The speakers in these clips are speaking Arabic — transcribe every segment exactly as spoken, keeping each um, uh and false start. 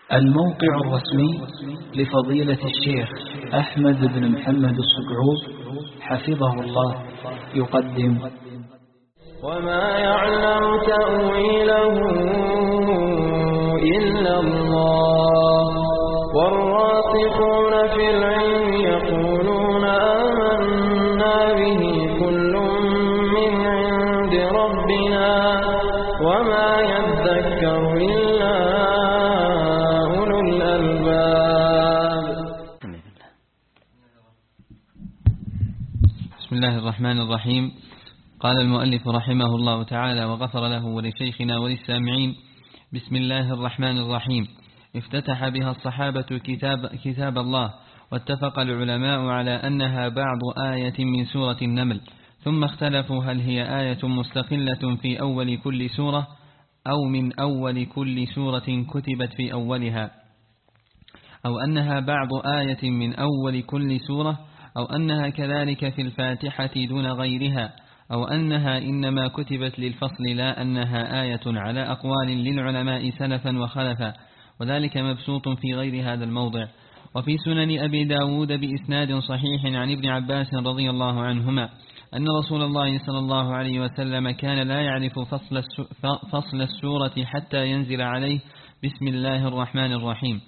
الموقع الرسمي لفضيلة الشيخ أحمد بن محمد السقعود حفظه الله يقدم وما يعلم تأويله إلا الله والراسخون في العلم يقولون آمنا به كل من عند ربنا وما يذكر إلا أولو الألباب. بسم الله الرحمن الرحيم. قال المؤلف رحمه الله تعالى وغفر له ولشيخنا وللسامعين: بسم الله الرحمن الرحيم. افتتح بها الصحابة كتاب, كتاب الله، واتفق العلماء على أنها بعض آية من سورة النمل، ثم اختلفوا هل هي آية مستقلة في أول كل سورة أو من أول كل سورة كتبت في أولها، أو أنها بعض آية من أول كل سورة، أو أنها كذلك في الفاتحة دون غيرها، أو أنها إنما كتبت للفصل لا أنها آية، على أقوال للعلماء سلفا وخلفا، وذلك مبسوط في غير هذا الموضع. وفي سنن أبي داود بإسناد صحيح عن ابن عباس رضي الله عنهما أن رسول الله صلى الله عليه وسلم كان لا يعرف فصل, فصل السورة حتى ينزل عليه بسم الله الرحمن الرحيم.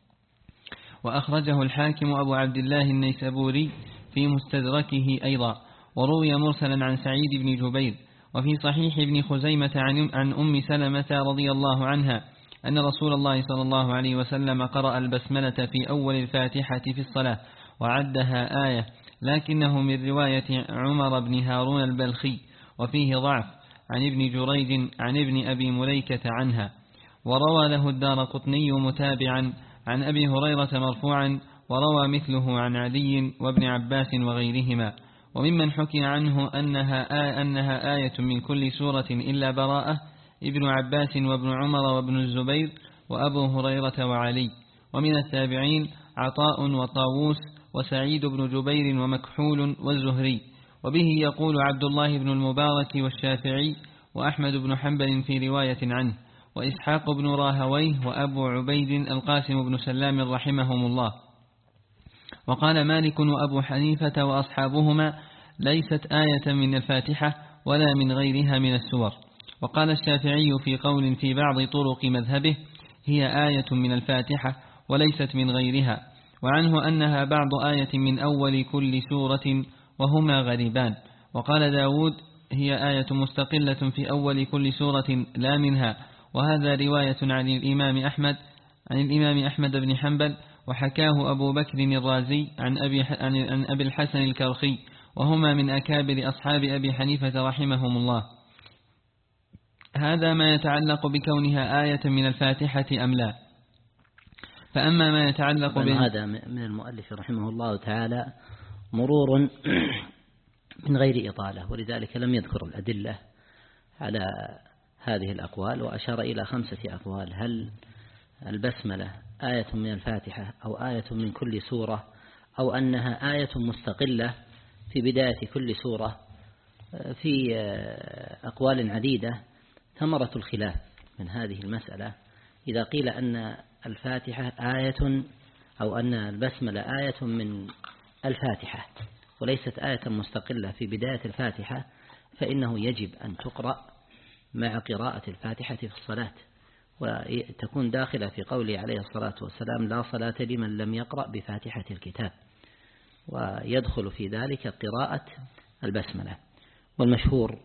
وأخرجه الحاكم أبو عبد الله النيسابوري في مستدركه أيضا، وروي مرسلا عن سعيد بن جبير. وفي صحيح ابن خزيمة عن أم سلمة رضي الله عنها أن رسول الله صلى الله عليه وسلم قرأ البسملة في أول الفاتحة في الصلاة وعدها آية، لكنه من رواية عمر بن هارون البلخي وفيه ضعف، عن ابن جريج عن ابن أبي مليكة عنها. وروى له الدارقطني متابعا عن أبي هريرة مرفوعا، وروى مثله عن علي وابن عباس وغيرهما. وممن حكي عنه أنها, آية أنها آية من كل سورة إلا براءة ابن عباس وابن عمر وابن الزبير وأبو هريرة وعلي. ومن التابعين عطاء وطاووس وسعيد بن جبير ومكحول والزهري. وبه يقول عبد الله بن المبارك والشافعي وأحمد بن حنبل في رواية عنه، وإسحاق بن راهويه وأبو عبيد القاسم بن سلام رحمهم الله. وقال مالك وأبو حنيفة وأصحابهما: ليست آية من الفاتحة ولا من غيرها من السور. وقال الشافعي في قول في بعض طرق مذهبه: هي آية من الفاتحة وليست من غيرها. وعنه أنها بعض آية من أول كل سورة، وهما غريبان. وقال داود: هي آية مستقلة في أول كل سورة لا منها. وهذا رواية عن الإمام أحمد عن الإمام أحمد بن حنبل، وحكاه أبو بكر الرازي عن أبي, عن أبي الحسن الكرخي، وهما من أكابر أصحاب أبي حنيفة رحمهم الله. هذا ما يتعلق بكونها آية من الفاتحة أم لا. فأما ما يتعلق به، هذا من المؤلف رحمه الله تعالى مرور من غير إطالة، ولذلك لم يذكر الأدلة على هذه الأقوال، وأشار إلى خمسة أقوال: هل البسملة آية من الفاتحة أو آية من كل سورة، أو أنها آية مستقلة في بداية كل سورة. في أقوال عديدة. ثمرة الخلاف من هذه المسألة إذا قيل أن الفاتحة آية أو أن البسملة آية من الفاتحة وليست آية مستقلة في بداية الفاتحة، فإنه يجب أن تقرأ مع قراءة الفاتحة في الصلاة، وتكون داخلة في قوله عليه الصلاة والسلام: لا صلاة لمن لم يقرأ بفاتحة الكتاب، ويدخل في ذلك قراءة البسملة. والمشهور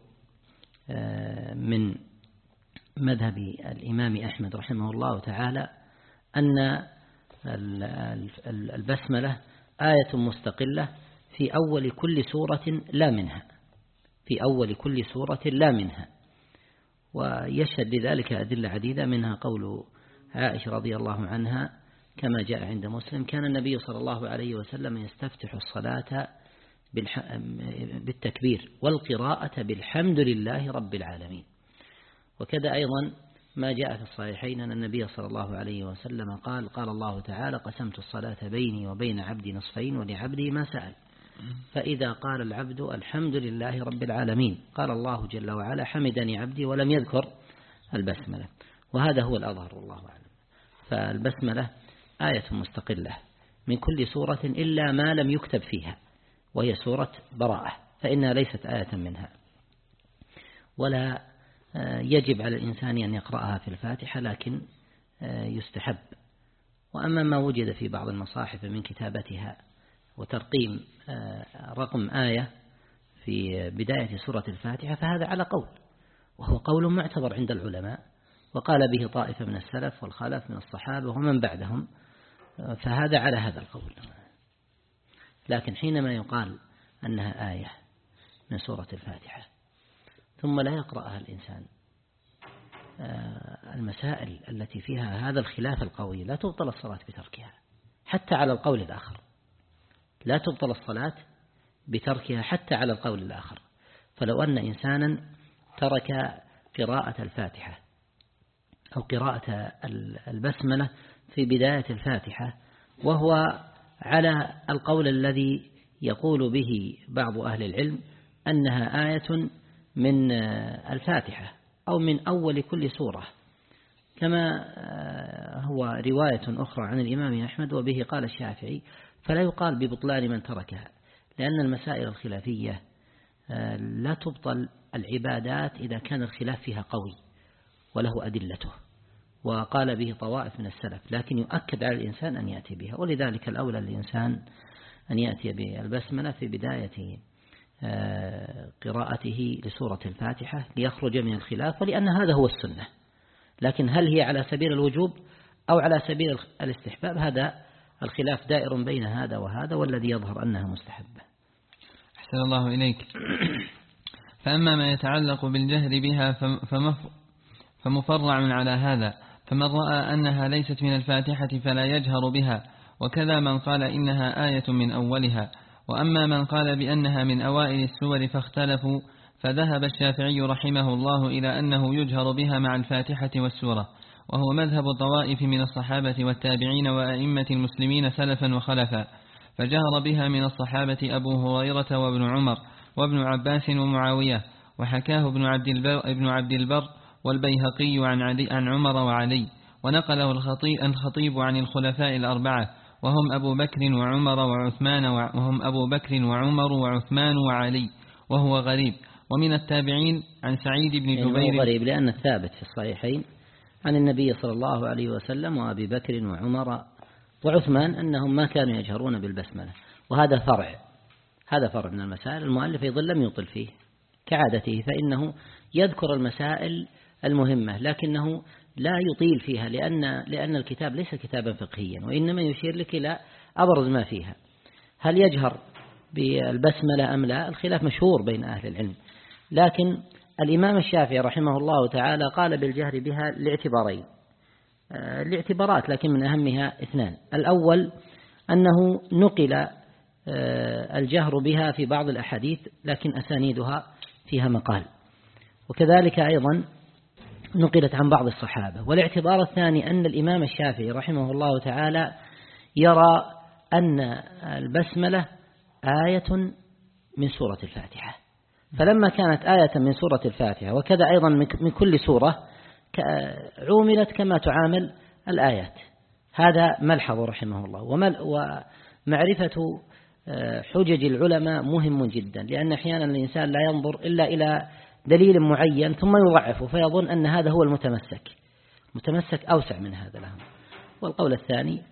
من مذهب الإمام أحمد رحمه الله تعالى أن البسملة آية مستقلة في أول كل سورة لا منها، في أول كل سورة لا منها. ويشهد لذلك أدلة عديدة، منها قول عائشة رضي الله عنها كما جاء عند مسلم: كان النبي صلى الله عليه وسلم يستفتح الصلاة بالتكبير والقراءة بالحمد لله رب العالمين. وكذا أيضا ما جاء في الصحيحين أن النبي صلى الله عليه وسلم قال: قال الله تعالى: قسمت الصلاة بيني وبين عبدي نصفين ولعبدي ما سأل. فإذا قال العبد الحمد لله رب العالمين قال الله جل وعلا: حمدني عبدي، ولم يذكر البسملة. وهذا هو الأظهر والله أعلم. فالبسملة آية مستقلة من كل سورة إلا ما لم يكتب فيها، وهي سورة براءة، فإنها ليست آية منها، ولا يجب على الإنسان أن يقرأها في الفاتحة، لكن يستحب. وأما ما وجد في بعض المصاحف من كتابتها وترقيم رقم آية في بداية سورة الفاتحة فهذا على قول، وهو قول معتبر عند العلماء، وقال به طائفة من السلف والخلف من الصحابة ومن بعدهم، فهذا على هذا القول. لكن حينما يقال أنها آية من سورة الفاتحة ثم لا يقرأها الإنسان، المسائل التي فيها هذا الخلاف القوي لا تبطل الصلاة بتركها، حتى على القول الآخر لا تبطل الصلاة بتركها حتى على القول الآخر. فلو أن إنسانا ترك قراءة الفاتحة أو قراءة البسملة في بداية الفاتحة وهو على القول الذي يقول به بعض أهل العلم أنها آية من الفاتحة أو من أول كل سورة، كما هو رواية أخرى عن الإمام أحمد وبه قال الشافعي، فلا يقال ببطلان من تركها، لأن المسائل الخلافية لا تبطل العبادات إذا كان الخلاف فيها قوي وله أدلته، وقال به طوائف من السلف، لكن يؤكد على الإنسان أن يأتي بها. ولذلك الأولى للإنسان أن يأتي بالبسملة في بداية قراءته لسورة الفاتحة ليخرج من الخلاف، ولأن هذا هو السنة. لكن هل هي على سبيل الوجوب أو على سبيل الاستحباب، هذا الخلاف دائر بين هذا وهذا، والذي يظهر أنها مستحبة. أحسن الله إليك. فأما ما يتعلق بالجهر بها فمفرع على هذا، فمن رأى أنها ليست من الفاتحة فلا يجهر بها، وكذا من قال إنها آية من أولها. وأما من قال بأنها من أوائل السور فاختلفوا، فذهب الشافعي رحمه الله إلى أنه يجهر بها مع الفاتحة والسورة، وهو مذهب طوائف من الصحابة والتابعين وأئمة المسلمين سلفا وخلفا. فجهر بها من الصحابة أبو هريرة وابن عمر وابن عباس ومعاوية، وحكاه ابن عبد البر, ابن عبد البر والبيهقي عن, علي عن عمر وعلي، ونقله الخطيب عن الخلفاء الأربعة وهم أبو بكر وعمر وعثمان وهم أبو بكر وعمر وعثمان وعلي، وهو غريب. ومن التابعين عن سعيد بن جبير، يعني غريب لأن الثابت في الصحيحين عن النبي صلى الله عليه وسلم وأبي بكر وعمر وعثمان أنهم ما كانوا يجهرون بالبسملة، وهذا فرع هذا فرع من المسائل. المؤلف أيضا لم يطل فيه كعادته، فإنه يذكر المسائل المهمة لكنه لا يطيل فيها، لأن لأن الكتاب ليس كتابا فقهيا، وإنما يشير لك إلى أبرز ما فيها. هل يجهر بالبسملة أم لا؟ الخلاف مشهور بين أهل العلم، لكن الإمام الشافعي رحمه الله تعالى قال بالجهر بها لاعتبارين الاعتبارات، لكن من أهمها اثنان. الأول أنه نقل الجهر بها في بعض الأحاديث لكن أسانيدها فيها مقال، وكذلك أيضا نقلت عن بعض الصحابة. والاعتبار الثاني أن الإمام الشافعي رحمه الله تعالى يرى أن البسملة آية من سورة الفاتحة، فلما كانت آية من سورة الفاتحة وكذا أيضا من كل سورة عوملت كما تعامل الآيات. هذا ملحظ رحمه الله. ومعرفة حجج العلماء مهم جدا، لأن أحيانا الإنسان لا ينظر إلا إلى دليل معين ثم يضعفه فيظن أن هذا هو المتمسك، متمسك أوسع من هذا له. والقول الثاني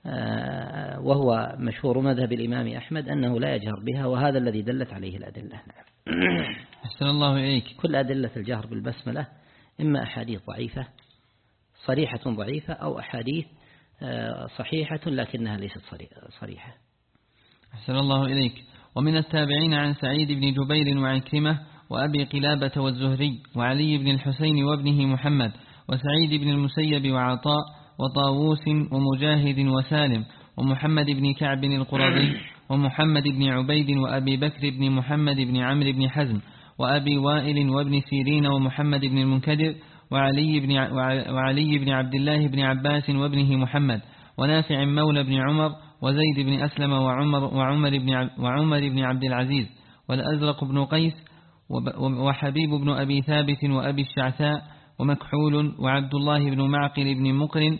وهو مشهور مذهب الإمام أحمد أنه لا يجهر بها، وهذا الذي دلت عليه الأدلة. أحسن الله إليك. كل أدلة الجهر بالبسملة إما أحاديث ضعيفة صريحة ضعيفة أو أحاديث صحيحة لكنها ليست صريحة. أحسن الله إليك. ومن التابعين عن سعيد بن جبير وعكرمة وأبي قلابة والزهري وعلي بن الحسين وابنه محمد وسعيد بن المسيب وعطاء وطاووس ومجاهد وسالم ومحمد بن كعب القرظي ومحمد بن عبيد وأبي بكر بن محمد بن عمرو بن حزم وأبي وائل وابن سيرين ومحمد بن المنكدر وعلي بن, وعلي بن عبد الله بن عباس وابنه محمد ونافع مولى بن عمر وزيد بن أسلم وعمر, وعمر, بن, وعمر بن عبد العزيز والأزرق بن قيس وحبيب بن أبي ثابت وأبي الشعثاء ومكحول وعبد الله بن معقل بن مقرن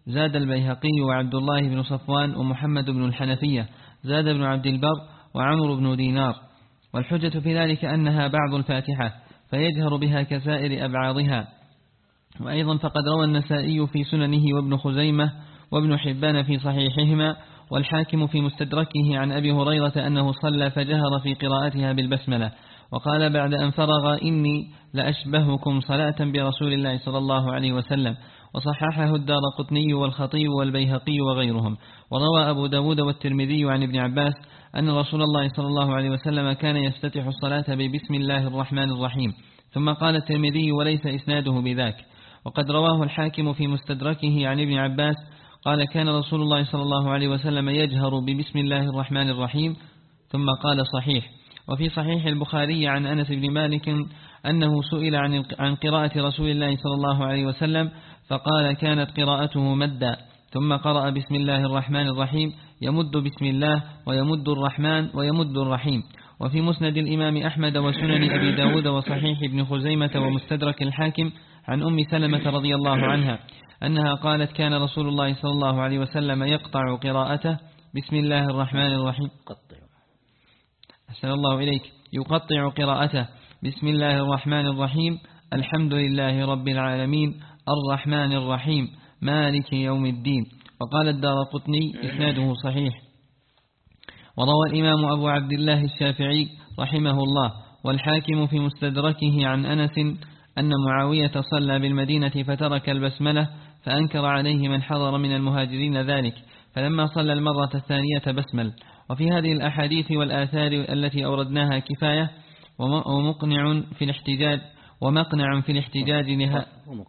زاد البيهقي وعبد الله بن صفوان ومحمد بن الحنفية. زاد ابن عبد البر وعمر بن دينار. والحجة في ذلك أنها بعض الفاتحة فيجهر بها كسائر أبعاضها. وأيضا فقد روى النسائي في سننه وابن خزيمة وابن حبان في صحيحهما والحاكم في مستدركه عن أبي هريرة أنه صلى فجهر في قراءتها بالبسملة، وقال بعد أن فرغ: إني لأشبهكم صلاة برسول الله صلى الله عليه وسلم. وصححه الدارقطني والخطيب والبيهقي وغيرهم. وروى أبو داود والترمذي عن ابن عباس أن رسول الله صلى الله عليه وسلم كان يفتتح الصلاة ببسم الله الرحمن الرحيم. ثم قال الترمذي: وليس إسناده بذاك. وقد رواه الحاكم في مستدركه عن ابن عباس قال: كان رسول الله صلى الله عليه وسلم يجهر ببسم الله الرحمن الرحيم. ثم قال: صحيح. وفي صحيح البخاري عن أنس بن مالك أنه سئل عن عن قراءة رسول الله صلى الله عليه وسلم فقال: كانت قراءته مدا، ثم قرأ بسم الله الرحمن الرحيم، يمد بسم الله ويمد الرحمن ويمد الرحيم. وفي مسند الإمام أحمد وسنن أبي داود وصحيح ابن خزيمة ومستدرك الحاكم عن أم سلمة رضي الله عنها أنها قالت: كان رسول الله صلى الله عليه وسلم يقطع قراءته بسم الله الرحمن الرحيم أحسن الله إليك يقطع قراءته بسم الله الرحمن الرحيم الحمد لله رب العالمين الرحمن الرحيم مالك يوم الدين. وقال الدارقطني: إسناده صحيح. وروى الإمام أبو عبد الله الشافعي رحمه الله والحاكم في مستدركه عن أنس أن معاوية صلى بالمدينة فترك البسملة فأنكر عليه من حضر من المهاجرين ذلك، فلما صلى المرة الثانية بسمل. وفي هذه الأحاديث والآثار التي أوردناها كفاية ومقنع في الاحتجاج ومقنع في الاحتجاج لها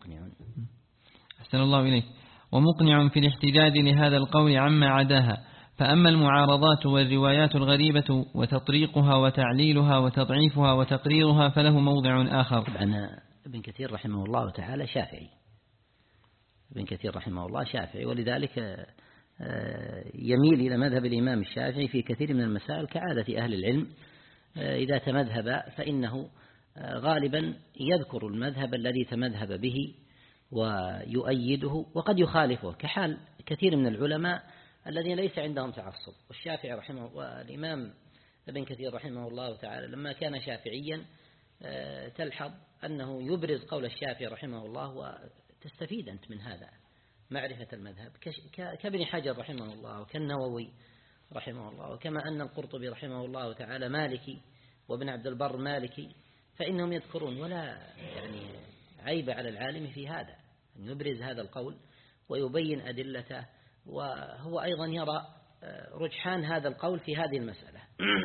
أحسن الله إليك ومقنع في الاحتجاج لهذا القول عما عداها. فأما المعارضات والروايات الغريبة وتطريقها وتعليلها وتضعيفها وتقريرها فله موضع آخر. طبعا ابن كثير رحمه الله تعالى شافعي ابن كثير رحمه الله شافعي ولذلك يميل إلى مذهب الإمام الشافعي في كثير من المسائل كعادة أهل العلم. إذا تمذهب فإنه غالبا يذكر المذهب الذي تمذهب به ويؤيده وقد يخالفه، كحال كثير من العلماء الذين ليس عندهم تعصب. والشافعي رحمه والإمام ابن كثير رحمه الله تعالى لما كان شافعيا تلحظ أنه يبرز قول الشافعي رحمه الله وتستفيد أنت من هذا معرفة المذهب، كابن حجر رحمه الله وكالنووي رحمه الله، وكما أن القرطبي رحمه الله تعالى مالكي وابن عبد البر مالكي، فإنهم يذكرون ولا يعني عيب على العالم في هذا أن يبرز هذا القول ويبين أدلته، وهو أيضا يرى رجحان هذا القول في هذه المسألة.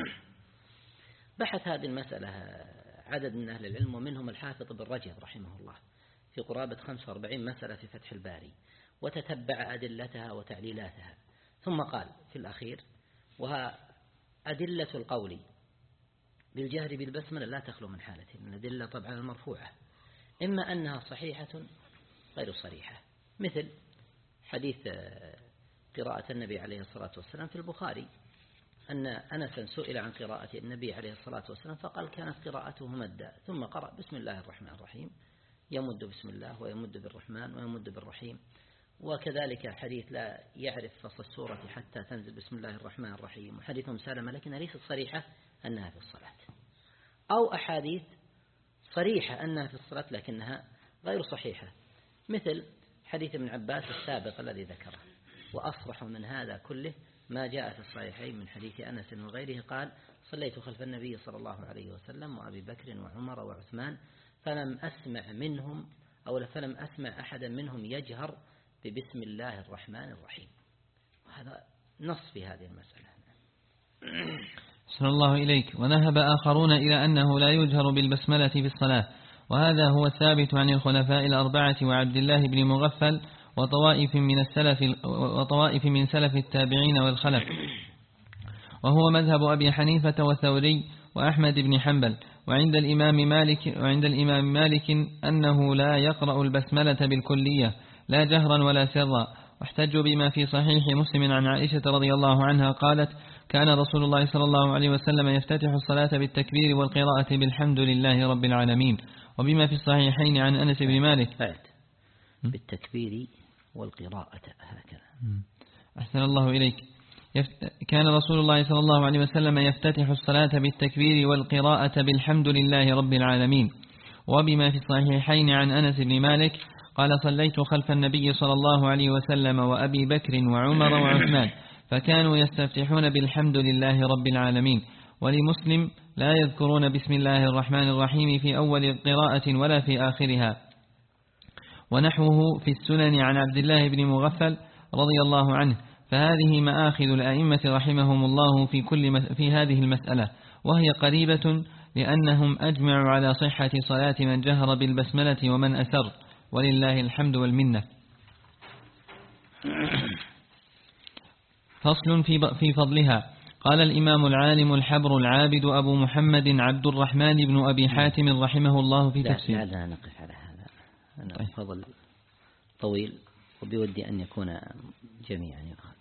بحث هذه المسألة عدد من أهل العلم ومنهم الحافظ بن رجب رحمه الله في قرابة خمسة وأربعين مسألة في فتح الباري، وتتبع أدلتها وتعليلاتها، ثم قال في الأخير: وها أدلة القول بالجهر بالبسملة لا تخلو من حالتين، من الأدلة طبعا المرفوعة، إما أنها صحيحة غير صريحة، مثل حديث قراءة النبي عليه الصلاة والسلام في البخاري أن أنسا سئل عن قراءة النبي عليه الصلاة والسلام فقال: كانت قراءته مدا، ثم قرأ بسم الله الرحمن الرحيم، يمد بسم الله ويمد بالرحمن ويمد بالرحيم. وكذلك حديث لا يعرف فصل السورة حتى تنزل بسم الله الرحمن الرحيم، وحديث مسالمة لكنها ليست صريحة أنها في الصلاة، أو أحاديث صريحة أنها في الصلاة لكنها غير صحيحة، مثل حديث ابن عباس السابق الذي ذكره. وأصرح من هذا كله ما جاء في الصحيحين من حديث أنس وغيره قال: صليت خلف النبي صلى الله عليه وسلم وأبي بكر وعمر وعثمان فلم أسمع منهم أو فلم أسمع أحدا منهم يجهر ببسم الله الرحمن الرحيم. وهذا نص في هذه المسألة. صلى الله إليك. وذهب آخرون إلى أنه لا يجهر بالبسملة في الصلاة، وهذا هو الثابت عن الخلفاء الأربعة وعبد الله بن مغفل وطوائف من السلف وطوائف من سلف التابعين والخلف، وهو مذهب أبي حنيفة والثوري وأحمد بن حنبل. وعند الإمام مالك وعند الإمام مالك أنه لا يقرأ البسملة بالكلية لا جهرا ولا سرا، واحتجوا بما في صحيح مسلم عن عائشة رضي الله عنها قالت: كان رسول الله صلى الله عليه وسلم يفتتح الصلاة بالتكبير والقراءة بالحمد لله رب العالمين. وبما في الصحيحين عن أنس بن مالك بالتكبير والقراءة هكذا. أحسن الله إليك. كان رسول الله صلى الله عليه وسلم يفتتح الصلاة بالتكبير والقراءة بالحمد لله رب العالمين. وبما في الصحيحين عن أنس بن مالك قال صليت خلف النبي صلى الله عليه وسلم وأبي بكر وعمر وعثمان فكانوا يستفتحون بالحمد لله رب العالمين. ولمسلم لا يذكرون بسم الله الرحمن الرحيم في أول قراءة ولا في آخرها. ونحوه في السنن عن عبد الله بن مغفل رضي الله عنه. فهذه مآخذ الأئمة رحمهم الله في, كل في هذه المسألة، وهي قريبة لأنهم أجمعوا على صحة صلاة من جهر بالبسملة ومن أسر، ولله الحمد والمنة. فصل في فضلها. قال الإمام العالم الحبر العابد أبو محمد عبد الرحمن بن أبي حاتم رحمه الله في تفسير. لا لا نقف على هذا، أنا فضل طويل وبودي أن يكون جميعا.